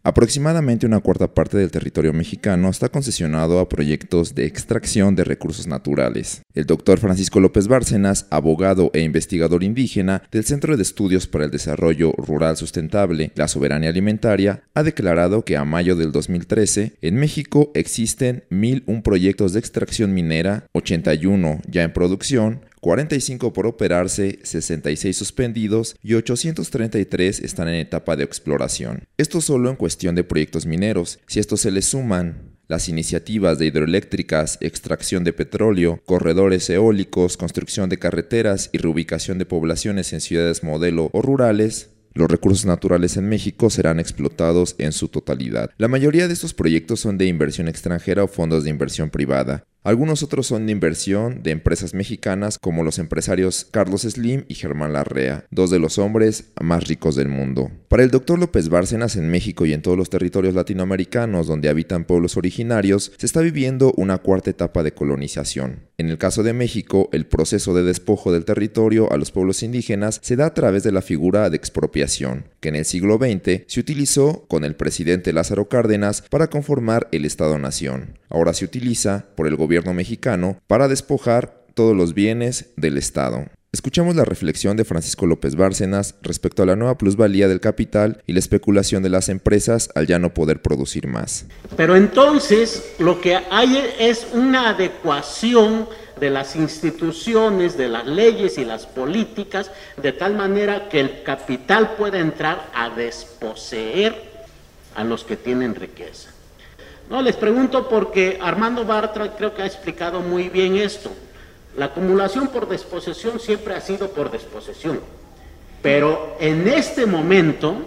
Aproximadamente una cuarta parte del territorio mexicano está concesionado a proyectos de extracción de recursos naturales. El doctor Francisco López Bárcenas, abogado e investigador indígena del Centro de Estudios para el Desarrollo Rural Sustentable, la Soberanía Alimentaria, ha declarado que a mayo del 2013, en México existen 1,001 proyectos de extracción minera, 81 ya en producción, 45 por operarse, 66 suspendidos y 833 están en etapa de exploración. Esto solo en cuestión de proyectos mineros. Si a esto se le suman las iniciativas de hidroeléctricas, extracción de petróleo, corredores eólicos, construcción de carreteras y reubicación de poblaciones en ciudades modelo o rurales, los recursos naturales en México serán explotados en su totalidad. La mayoría de estos proyectos son de inversión extranjera o fondos de inversión privada. Algunos otros son de inversión de empresas mexicanas como los empresarios Carlos Slim y Germán Larrea, dos de los hombres más ricos del mundo. Para el doctor López Bárcenas, en México y en todos los territorios latinoamericanos donde habitan pueblos originarios, se está viviendo una cuarta etapa de colonización. En el caso de México, el proceso de despojo del territorio a los pueblos indígenas se da a través de la figura de expropiación, que en el siglo XX se utilizó con el presidente Lázaro Cárdenas para conformar el Estado-Nación. Ahora se utiliza por el gobierno mexicano para despojar todos los bienes del Estado. Escuchamos la reflexión de Francisco López Bárcenas respecto a la nueva plusvalía del capital y la especulación de las empresas al ya no poder producir más. Pero entonces lo que hay es una adecuación de las instituciones, de las leyes y las políticas, de tal manera que el capital pueda entrar a desposeer a los que tienen riqueza. No, les pregunto porque Armando Bartra creo que ha explicado muy bien esto. La acumulación por desposesión siempre ha sido por desposesión, pero en este momento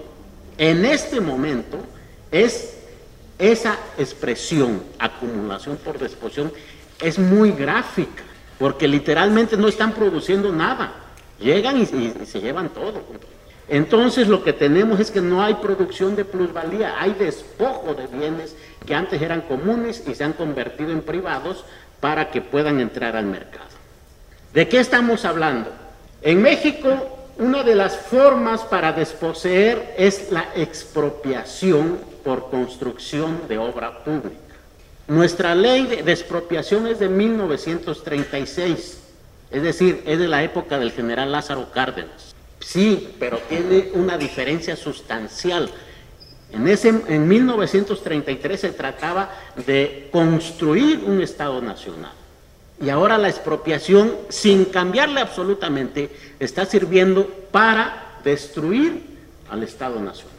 es esa expresión, acumulación por desposesión, es muy gráfica, porque literalmente no están produciendo nada, llegan y se llevan todo. Entonces lo que tenemos es que no hay producción de plusvalía, hay despojo de bienes que antes eran comunes y se han convertido en privados para que puedan entrar al mercado. ¿De qué estamos hablando? En México, una de las formas para desposeer es la expropiación por construcción de obra pública. Nuestra ley de expropiación es de 1936, es decir, es de la época del general Lázaro Cárdenas. Sí, pero tiene una diferencia sustancial. En 1933 se trataba de construir un Estado nacional. Y ahora la expropiación, sin cambiarle absolutamente, está sirviendo para destruir al Estado nacional.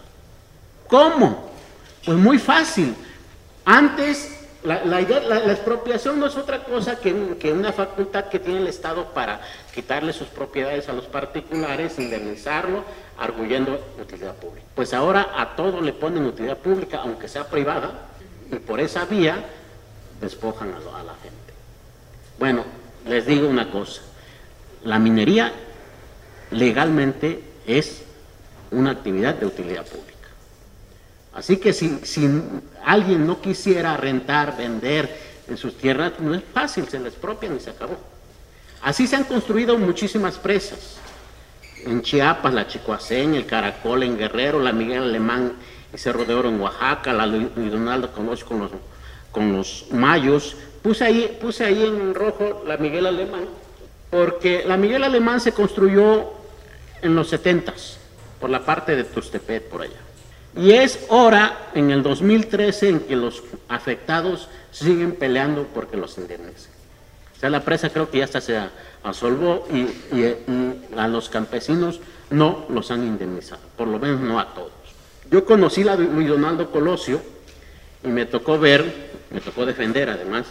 ¿Cómo? Pues muy fácil. Antes, la expropiación no es otra cosa que una facultad que tiene el Estado para quitarle sus propiedades a los particulares, indemnizarlo, arguyendo utilidad pública. Pues ahora a todo le ponen utilidad pública, aunque sea privada, y por esa vía despojan a la gente. Bueno, les digo una cosa, la minería legalmente es una actividad de utilidad pública. Así que si alguien no quisiera rentar, vender en sus tierras, no es fácil, se les expropian y se acabó. Así se han construido muchísimas presas. En Chiapas, la Chicoacén, el Caracol en Guerrero, la Miguel Alemán y Cerro de Oro en Oaxaca, la Luis Donaldo Colosio con los mayos. Puse ahí en rojo la Miguel Alemán, porque la Miguel Alemán se construyó en los 70s, por la parte de Tuxtepec, por allá. Y es hora, en el 2013, en que los afectados siguen peleando porque los indemnicen. O sea, la presa creo que ya hasta se absolvó y a los campesinos no los han indemnizado, por lo menos no a todos. Yo conocí a Luis Donaldo Colosio y me tocó defender además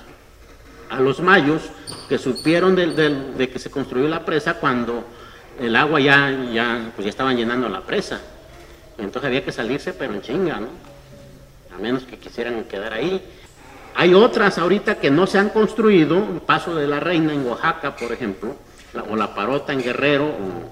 a los mayos que supieron de que se construyó la presa cuando el agua ya estaban llenando la presa. Entonces había que salirse, pero en chinga, ¿no? A menos que quisieran quedar ahí. Hay otras ahorita que no se han construido, el Paso de la Reina en Oaxaca, por ejemplo, o la Parota en Guerrero,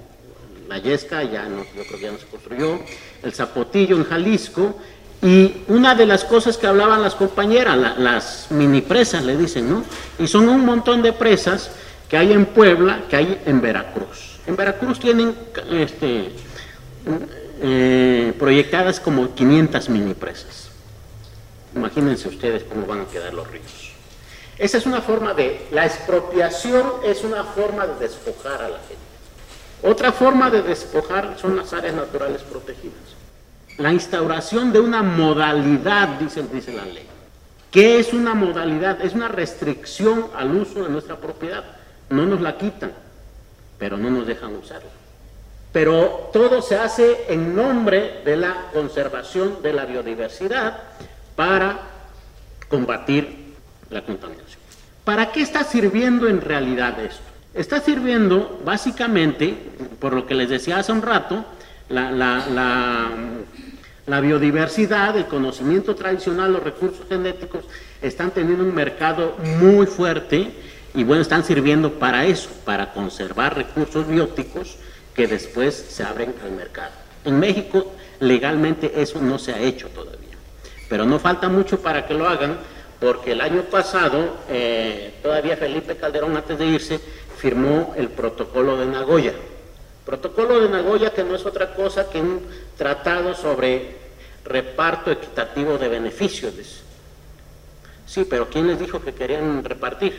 o la Yesca, yo creo que ya no se construyó, el Zapotillo en Jalisco. Y una de las cosas que hablaban las compañeras, las mini presas le dicen, ¿no? Y son un montón de presas que hay en Puebla, que hay en Veracruz. En Veracruz tienen proyectadas como 500 mini presas. Imagínense ustedes cómo van a quedar los ríos. Esa es una forma la expropiación es una forma de despojar a la gente. Otra forma de despojar son las áreas naturales protegidas. La instauración de una modalidad, dice la ley. ¿Qué es una modalidad? Es una restricción al uso de nuestra propiedad. No nos la quitan, pero no nos dejan usarla. Pero todo se hace en nombre de la conservación de la biodiversidad para combatir la contaminación. ¿Para qué está sirviendo en realidad esto? Está sirviendo básicamente, por lo que les decía hace un rato, la biodiversidad, el conocimiento tradicional, los recursos genéticos están teniendo un mercado muy fuerte y bueno, están sirviendo para eso, para conservar recursos bióticos que después se abren al mercado. En México legalmente eso no se ha hecho todavía, pero no falta mucho para que lo hagan, porque el año pasado todavía Felipe Calderón, antes de irse, firmó el Protocolo de Nagoya. Protocolo de Nagoya, que no es otra cosa que un tratado sobre reparto equitativo de beneficios. Sí, pero ¿quién les dijo que querían repartir?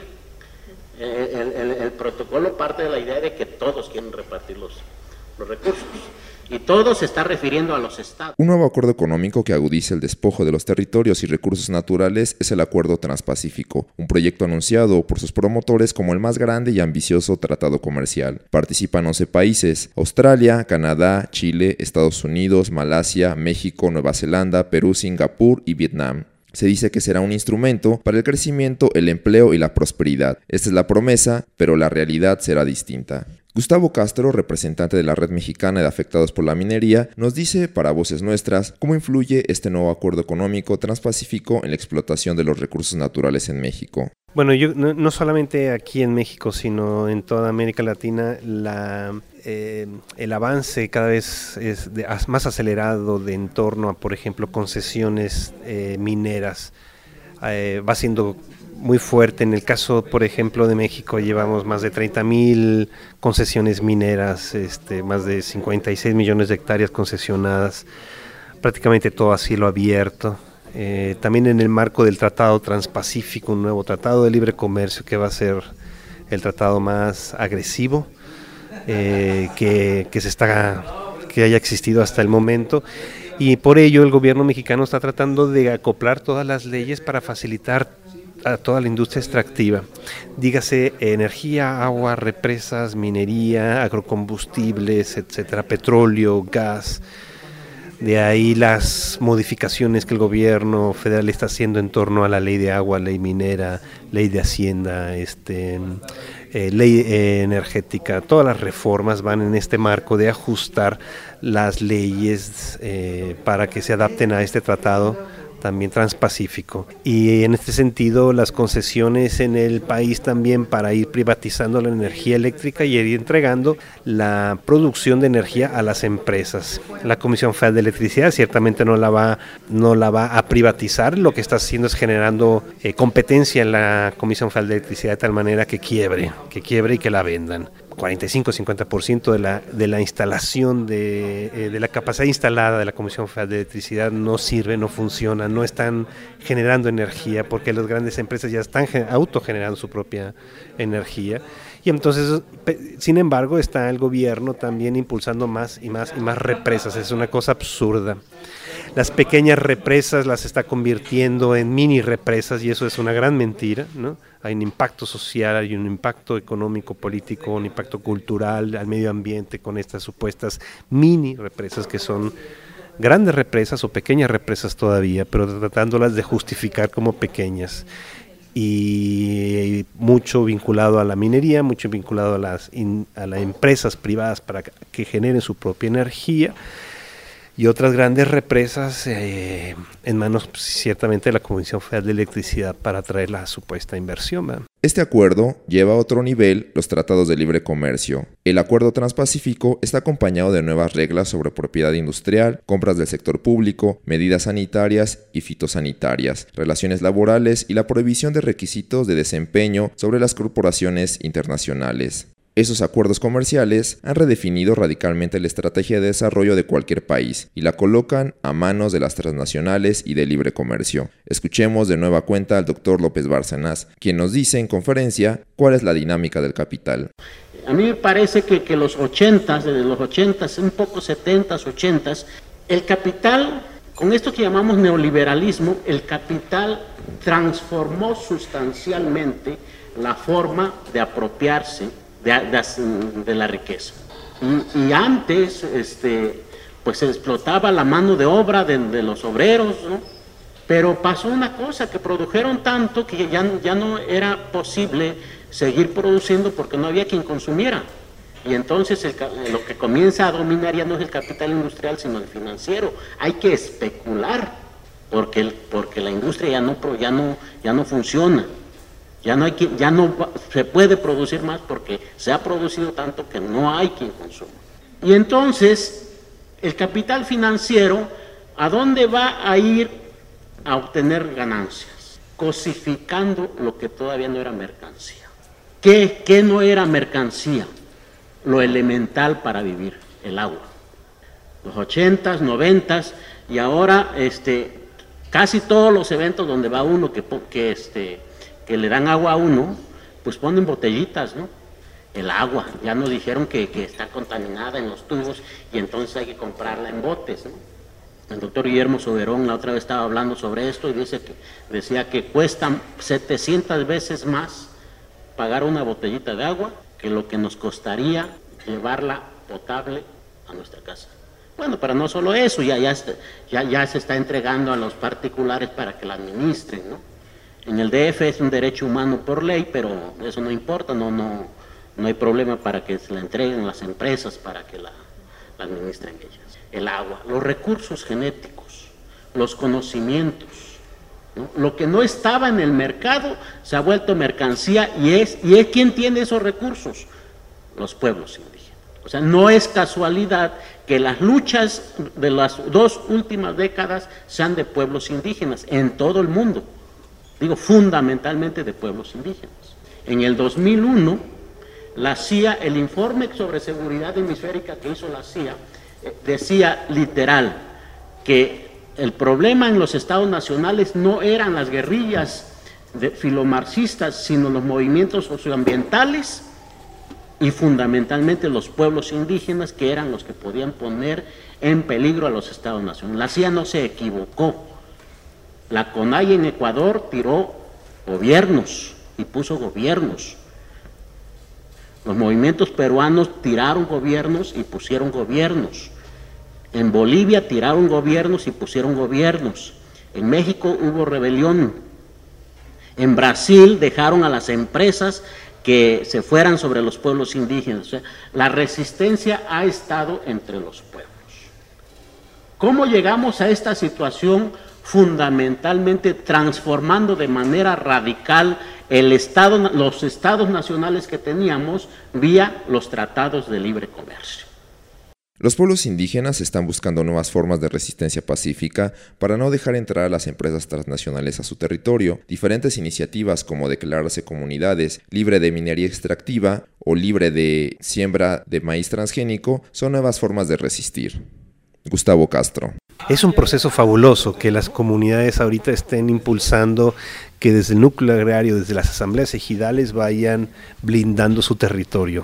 El protocolo parte de la idea de que todos quieren repartir los recursos. Y todo se está refiriendo a los estados. Un nuevo acuerdo económico que agudiza el despojo de los territorios y recursos naturales es el Acuerdo Transpacífico, un proyecto anunciado por sus promotores como el más grande y ambicioso tratado comercial. Participan 11 países: Australia, Canadá, Chile, Estados Unidos, Malasia, México, Nueva Zelanda, Perú, Singapur y Vietnam. Se dice que será un instrumento para el crecimiento, el empleo y la prosperidad. Esta es la promesa, pero la realidad será distinta. Gustavo Castro, representante de la Red Mexicana de Afectados por la Minería, nos dice para Voces Nuestras cómo influye este nuevo acuerdo económico transpacífico en la explotación de los recursos naturales en México. Bueno, yo no solamente aquí en México, sino en toda América Latina, el avance cada vez es más acelerado en torno a, por ejemplo, concesiones mineras. Va siendo muy fuerte. En el caso, por ejemplo, de México, llevamos más de 30,000 concesiones mineras, más de 56 millones de hectáreas concesionadas, prácticamente todo a cielo abierto. También en el marco del Tratado Transpacífico, un nuevo tratado de libre comercio que va a ser el tratado más agresivo que haya existido hasta el momento. Y por ello el gobierno mexicano está tratando de acoplar todas las leyes para facilitar a toda la industria extractiva, dígase energía, agua, represas, minería, agrocombustibles, etcétera, petróleo, gas. De ahí las modificaciones que el gobierno federal está haciendo en torno a la ley de agua, ley minera, ley de hacienda, ley energética. Todas las reformas van en este marco de ajustar las leyes para que se adapten a este tratado también transpacífico. Y en este sentido, las concesiones en el país también para ir privatizando la energía eléctrica y ir entregando la producción de energía a las empresas. La Comisión Federal de Electricidad ciertamente no la va a privatizar, lo que está haciendo es generando competencia en la Comisión Federal de Electricidad de tal manera que quiebre y que la vendan. 45-50% de la instalación de la capacidad instalada de la Comisión Federal de Electricidad no sirve, no funciona, no están generando energía porque las grandes empresas ya están autogenerando su propia energía. Y entonces, sin embargo, está el gobierno también impulsando más y más represas. Es una cosa absurda. Las pequeñas represas las está convirtiendo en mini represas y eso es una gran mentira, ¿no? Hay un impacto social, hay un impacto económico, político, un impacto cultural al medio ambiente con estas supuestas mini represas que son grandes represas o pequeñas represas todavía, pero tratándolas de justificar como pequeñas. Y mucho vinculado a la minería, mucho vinculado a las empresas privadas para que generen su propia energía. Y otras grandes represas en manos ciertamente de la Comisión Federal de Electricidad para atraer la supuesta inversión, ¿verdad? Este acuerdo lleva a otro nivel los tratados de libre comercio. El Acuerdo Transpacífico está acompañado de nuevas reglas sobre propiedad industrial, compras del sector público, medidas sanitarias y fitosanitarias, relaciones laborales y la prohibición de requisitos de desempeño sobre las corporaciones internacionales. Esos acuerdos comerciales han redefinido radicalmente la estrategia de desarrollo de cualquier país y la colocan a manos de las transnacionales y del libre comercio. Escuchemos de nueva cuenta al doctor López Bárcenas, quien nos dice en conferencia cuál es la dinámica del capital. A mí me parece que los 80s, desde los 80s, un poco 70s, 80s, el capital, con esto que llamamos neoliberalismo, el capital transformó sustancialmente la forma de apropiarse de la riqueza. Y antes pues se explotaba la mano de obra de los obreros, ¿no? Pero pasó una cosa, que produjeron tanto que ya no era posible seguir produciendo porque no había quien consumiera. Y entonces lo que comienza a dominar ya no es el capital industrial, sino el financiero. Hay que especular porque la industria ya no funciona. Ya no se puede producir más porque se ha producido tanto que no hay quien consuma. Y entonces, el capital financiero, ¿a dónde va a ir a obtener ganancias? Cosificando lo que todavía no era mercancía. ¿Qué no era mercancía? Lo elemental para vivir, el agua. Los 80s, 90s, y ahora casi todos los eventos donde va uno que le dan agua a uno, pues ponen botellitas, ¿no? El agua, ya nos dijeron que está contaminada en los tubos y entonces hay que comprarla en botes, ¿no? El doctor Guillermo Soberón la otra vez estaba hablando sobre esto y decía que cuesta 700 veces más pagar una botellita de agua que lo que nos costaría llevarla potable a nuestra casa. Bueno, pero no solo eso, ya se está entregando a los particulares para que la administren, ¿no? En el DF es un derecho humano por ley, pero eso no importa, no hay problema para que se la entreguen las empresas para que la administren ellas. El agua, los recursos genéticos, los conocimientos, ¿no? Lo que no estaba en el mercado se ha vuelto mercancía y es quien tiene esos recursos, los pueblos indígenas. O sea, no es casualidad que las luchas de las 2 últimas décadas sean de pueblos indígenas en todo el mundo. Digo, fundamentalmente de pueblos indígenas. En el 2001, la CIA, el informe sobre seguridad hemisférica que hizo la CIA, decía literal que el problema en los estados nacionales no eran las guerrillas filomarxistas, sino los movimientos socioambientales y fundamentalmente los pueblos indígenas, que eran los que podían poner en peligro a los estados nacionales. La CIA no se equivocó. La CONAIE en Ecuador tiró gobiernos y puso gobiernos. Los movimientos peruanos tiraron gobiernos y pusieron gobiernos. En Bolivia tiraron gobiernos y pusieron gobiernos. En México hubo rebelión. En Brasil dejaron a las empresas que se fueran sobre los pueblos indígenas. O sea, la resistencia ha estado entre los pueblos. ¿Cómo llegamos a esta situación? Fundamentalmente transformando de manera radical los estados nacionales que teníamos vía los tratados de libre comercio. Los pueblos indígenas están buscando nuevas formas de resistencia pacífica para no dejar entrar a las empresas transnacionales a su territorio. Diferentes iniciativas como declararse comunidades libre de minería extractiva o libre de siembra de maíz transgénico son nuevas formas de resistir. Gustavo Castro. Es un proceso fabuloso que las comunidades ahorita estén impulsando, que desde el núcleo agrario, desde las asambleas ejidales vayan blindando su territorio.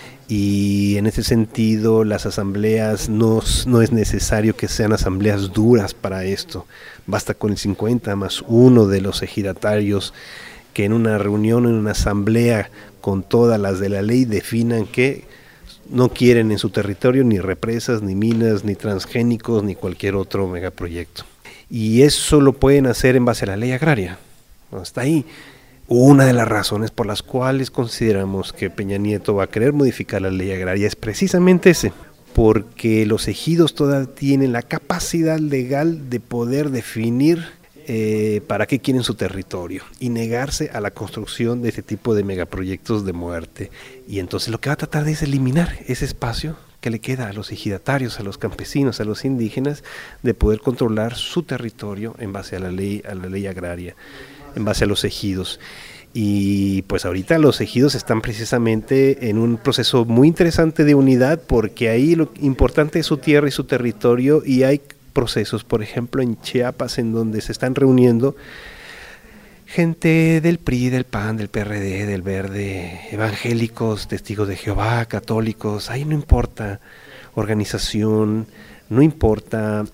Y en ese sentido las asambleas no es necesario que sean asambleas duras para esto. Basta con el 50+1 de los ejidatarios que en una reunión, en una asamblea con todas las de la ley definan que no quieren en su territorio ni represas, ni minas, ni transgénicos, ni cualquier otro megaproyecto. Y eso lo pueden hacer en base a la ley agraria. Hasta ahí. Una de las razones por las cuales consideramos que Peña Nieto va a querer modificar la ley agraria es precisamente ese, porque los ejidos todavía tienen la capacidad legal de poder definir para qué quieren su territorio y negarse a la construcción de ese tipo de megaproyectos de muerte. Y entonces lo que va a tratar es eliminar ese espacio que le queda a los ejidatarios, a los campesinos, a los indígenas, de poder controlar su territorio en base a la ley agraria, en base a los ejidos. Y pues ahorita los ejidos están precisamente en un proceso muy interesante de unidad, porque ahí lo importante es su tierra y su territorio, y hay procesos, por ejemplo en Chiapas, en donde se están reuniendo gente del PRI, del PAN, del PRD, del Verde, evangélicos, testigos de Jehová, católicos, ahí no importa organización, no importa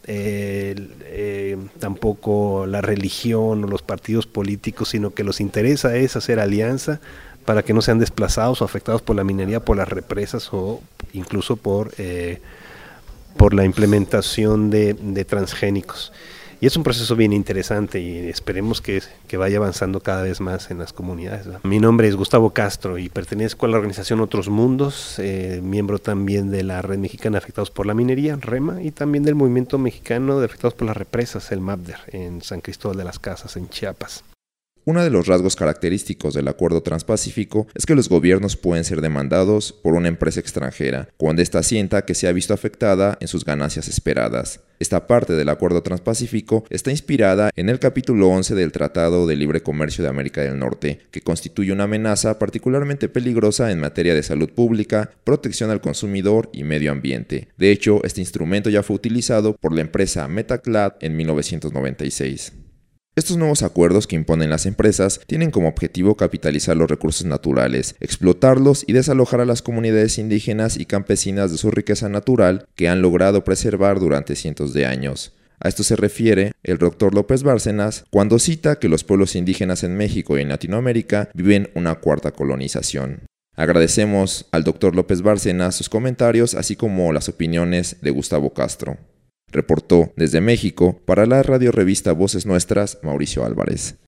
tampoco la religión o los partidos políticos, sino que los interesa es hacer alianza para que no sean desplazados o afectados por la minería, por las represas o incluso por la implementación de transgénicos. Y es un proceso bien interesante y esperemos que vaya avanzando cada vez más en las comunidades, ¿verdad? Mi nombre es Gustavo Castro y pertenezco a la organización Otros Mundos, miembro también de la Red Mexicana Afectados por la Minería, REMA, y también del Movimiento Mexicano de Afectados por las Represas, el MAPDER, en San Cristóbal de las Casas, en Chiapas. Uno de los rasgos característicos del Acuerdo Transpacífico es que los gobiernos pueden ser demandados por una empresa extranjera cuando ésta sienta que se ha visto afectada en sus ganancias esperadas. Esta parte del Acuerdo Transpacífico está inspirada en el capítulo 11 del Tratado de Libre Comercio de América del Norte, que constituye una amenaza particularmente peligrosa en materia de salud pública, protección al consumidor y medio ambiente. De hecho, este instrumento ya fue utilizado por la empresa Metaclad en 1996. Estos nuevos acuerdos que imponen las empresas tienen como objetivo capitalizar los recursos naturales, explotarlos y desalojar a las comunidades indígenas y campesinas de su riqueza natural que han logrado preservar durante cientos de años. A esto se refiere el Dr. López Bárcenas cuando cita que los pueblos indígenas en México y en Latinoamérica viven una cuarta colonización. Agradecemos al Dr. López Bárcenas sus comentarios, así como las opiniones de Gustavo Castro. Reportó desde México para la radio revista Voces Nuestras, Mauricio Álvarez.